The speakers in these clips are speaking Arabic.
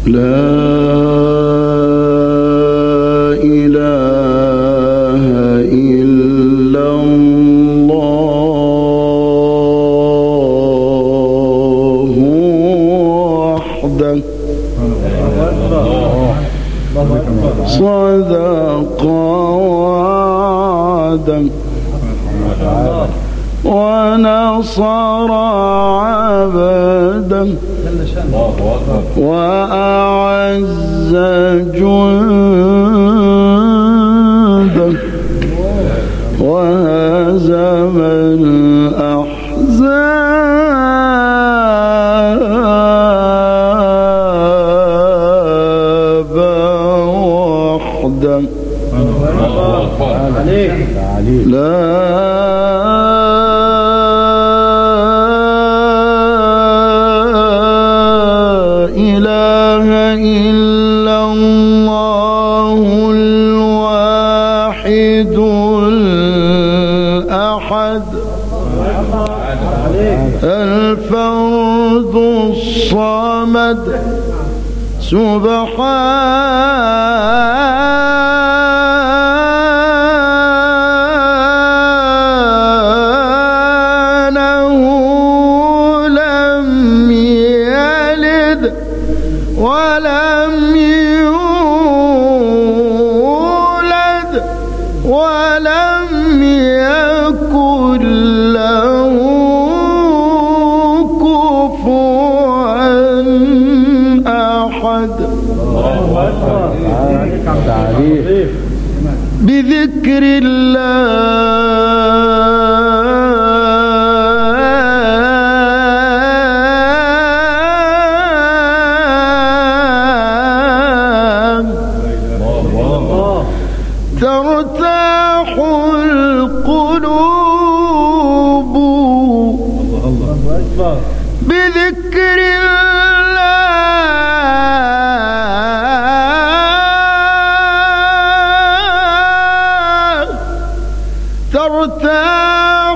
صدق وعدا ونصر عبدا وأعز جندا وهزم الأحزاب وحدا. لا إله إلا الله الواحد الأحد الفرد الصمد سبحانه لم يلد ولم يولد ولم يكن له كفوا أحد. بذكر الله ترتاح القلوب. بذكر ترتاح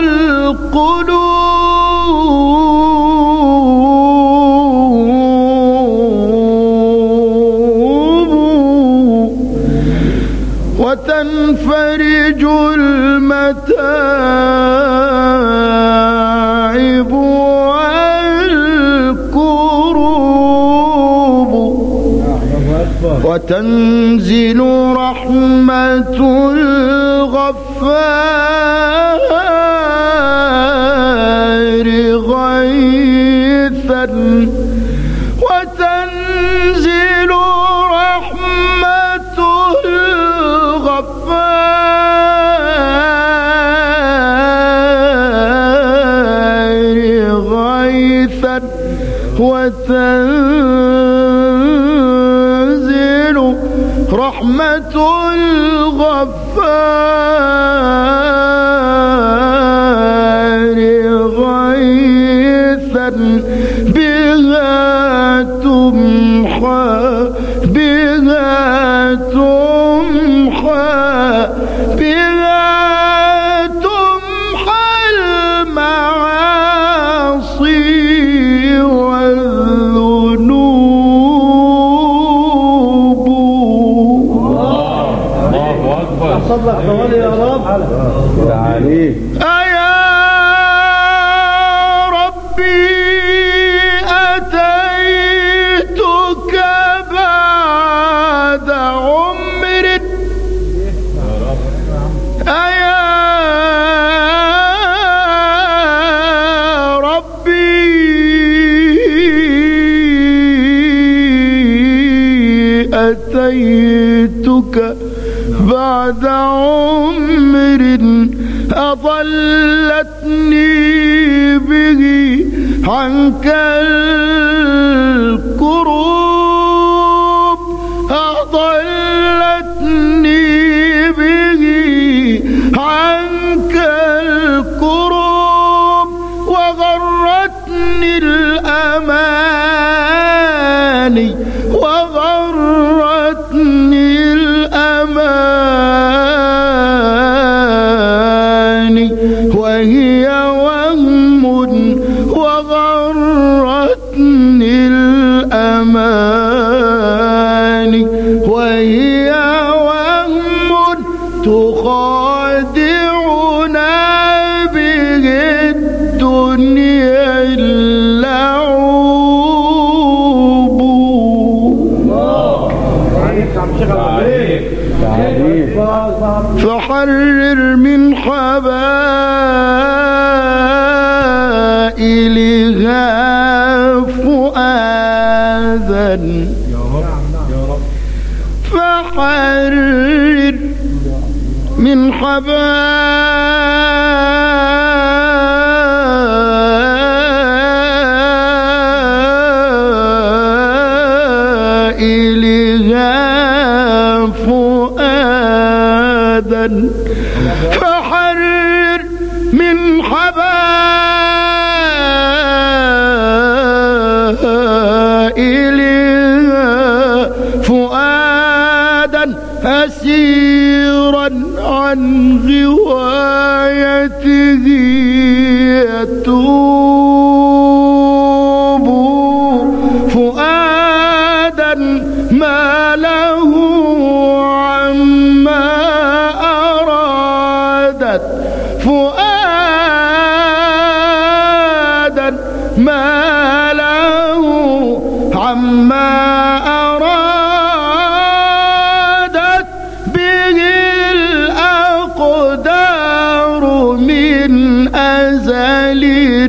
القلوب وتنفرج المتاعب والكروب وتنزل رحمة الغفار غيثا وتنزل رحمة الغفار غيثا وتنزل رحمة الغفار غيثا بها تمحى بها تمحى بها تمحى المعاصي والذنوب. صدق قولي يا رب. تعالي يا ربي أتيتك بعد عمر يا ربي أتيتك بعد عمر أضلتني به عنك الكروب أضلتني به عنك الكروب وغرتني الأماني وغرتني الأماني وهي وهم وغرتني الأماني فؤادا فحرر من حبائلها فؤادا فحرر من حبائلها فؤادا أسيرا عن غوايته يتوب فؤادا ما له عما أرادت فؤادا ما له عما أرادت به الأقدار من أزل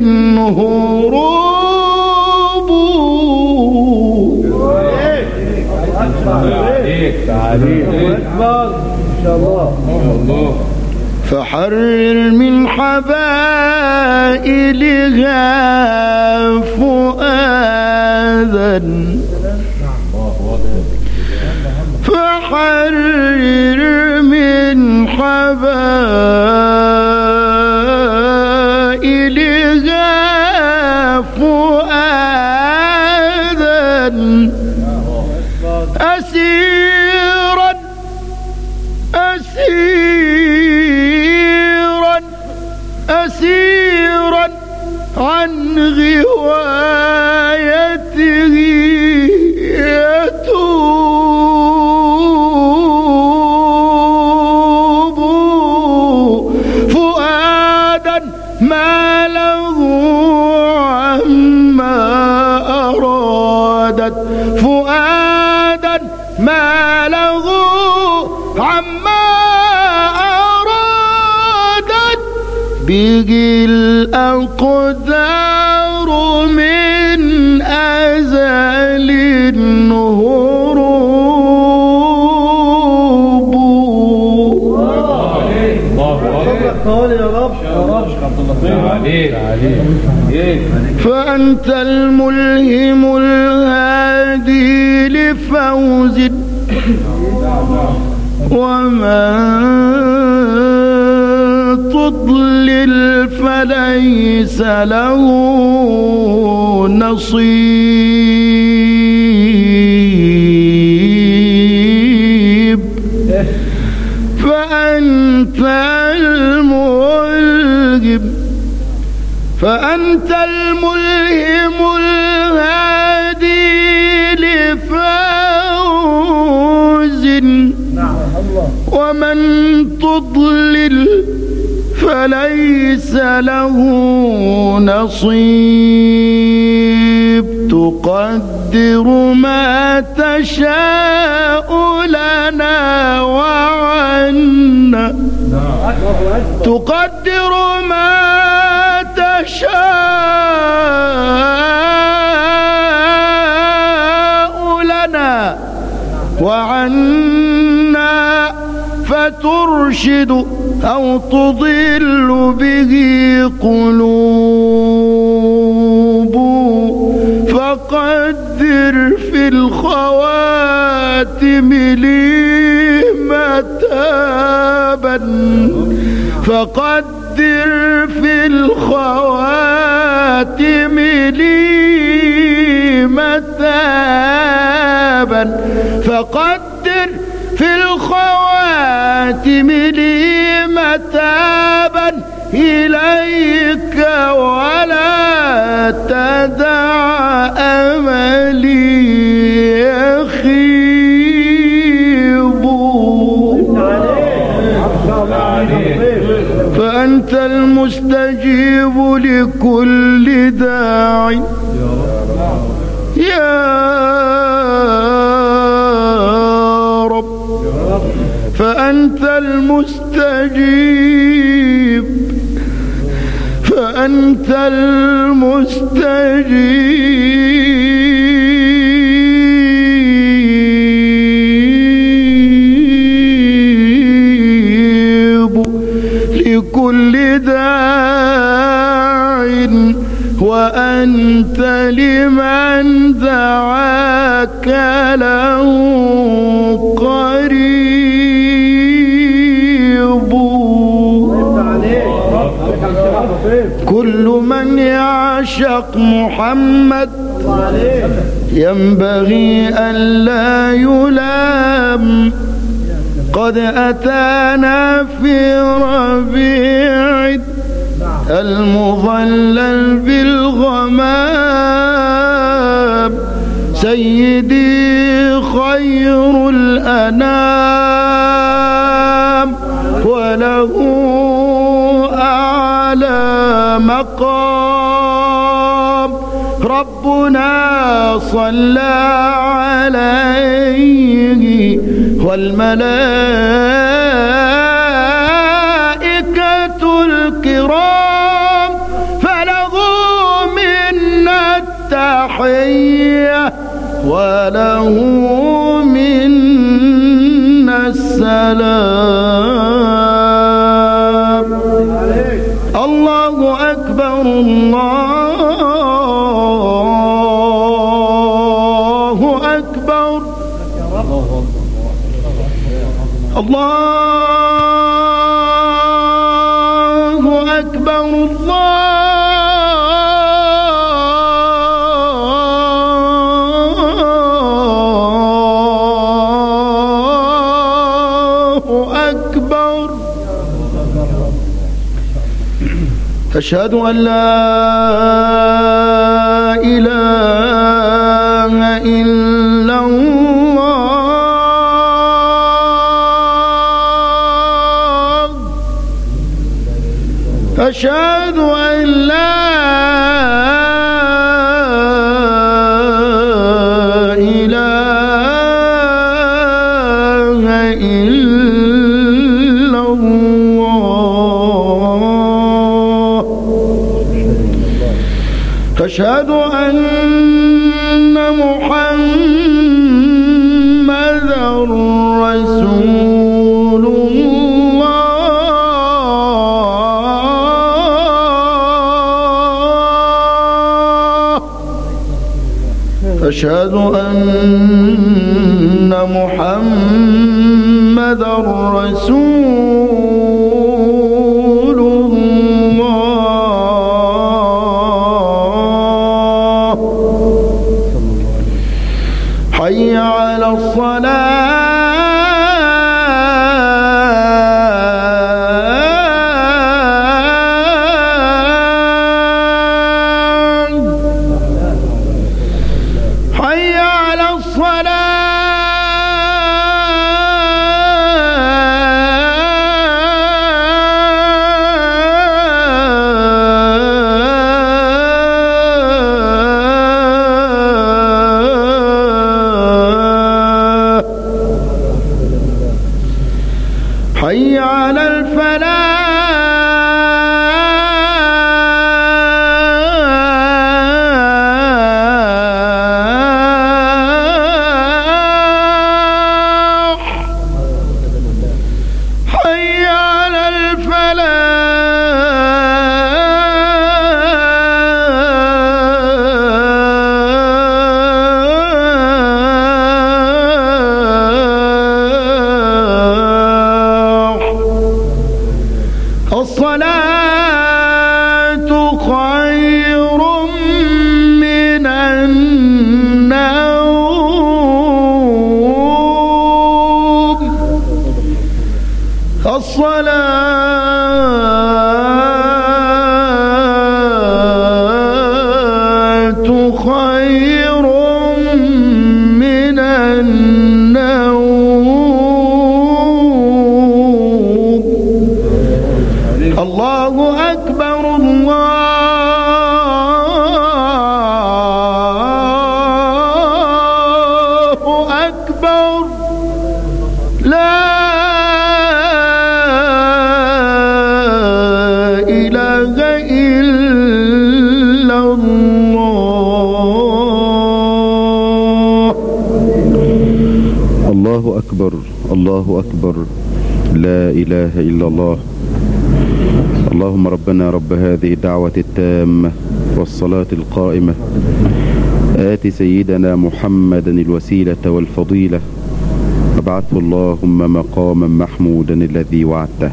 هروب فحرر من حبائلها فؤادا فحرر من حبائلها فؤادا أسيرا أسيرا أسيرا عن غوايته يتوب فؤادا ما له عما أرادت فؤادا ما له عما أرادت به الأقدار من أزل هروب فأنت الملهم الهادي لفوز ومن تضلل فليس له نصيب فأنت الملهم فأنت الملهم الهادي لفوز ومن تضلل فليس له نصيب تقدر ما تشاء لنا وعنا تقدر ما تشاء لنا وعنا فترشد أو تضل به قلوب فقدر في الخواتم لي متابا فقدر في الخواتم لي متابا فقدر في الخواتم لي متابا إليك ولا تدع أملي يخيب فأنت المستجيب لكل داع يا رب فأنت المستجيب فأنت وأنت المستجيب لكل داع وأنت لمن دعاك له قريب. كل من يعشق محمد ينبغي أن لا يلام. قد أتانا في ربيع المظلل بالغمام سيدي خير الأنام، وله أعلى مقام. ربنا صلى عليه والملائكة الكرام، فله منا التحية وله منا السلام. الله أكبر الله أكبر الله أكبر الله أكبر. أشهد أن لا إله إلا الله. أشهد أن لا إله إلا الله. أشهد أن محمدًا رسول الله. أشهد أن محمدًا رسول الله. حي على الصلاة. حي على الصلاة. حي على الفلاح. حي على الفلاح. الصلاة خير من النوم. الصلاة خير من النوم. الله أكبر الله أكبر. لا إله إلا الله أكبر. لا إله إلا الله. اللهم ربنا رب هذه الدعوة التامة والصلاة القائمة آت سيدنا محمدا الوسيلة والفضيلة وابعثه اللهم مقاما محمودا الذي وعدته.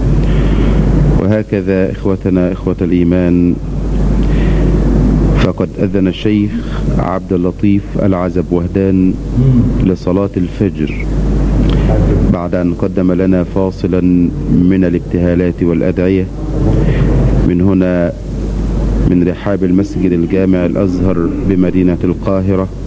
وهكذا إخوتنا إخوة الإيمان، فقد أذن الشيخ عبد اللطيف العزب وهدان لصلاة الفجر بعد أن قدم لنا فاصلا من الابتهالات والأدعية من هنا من رحاب المسجد الجامع الأزهر بمدينة القاهرة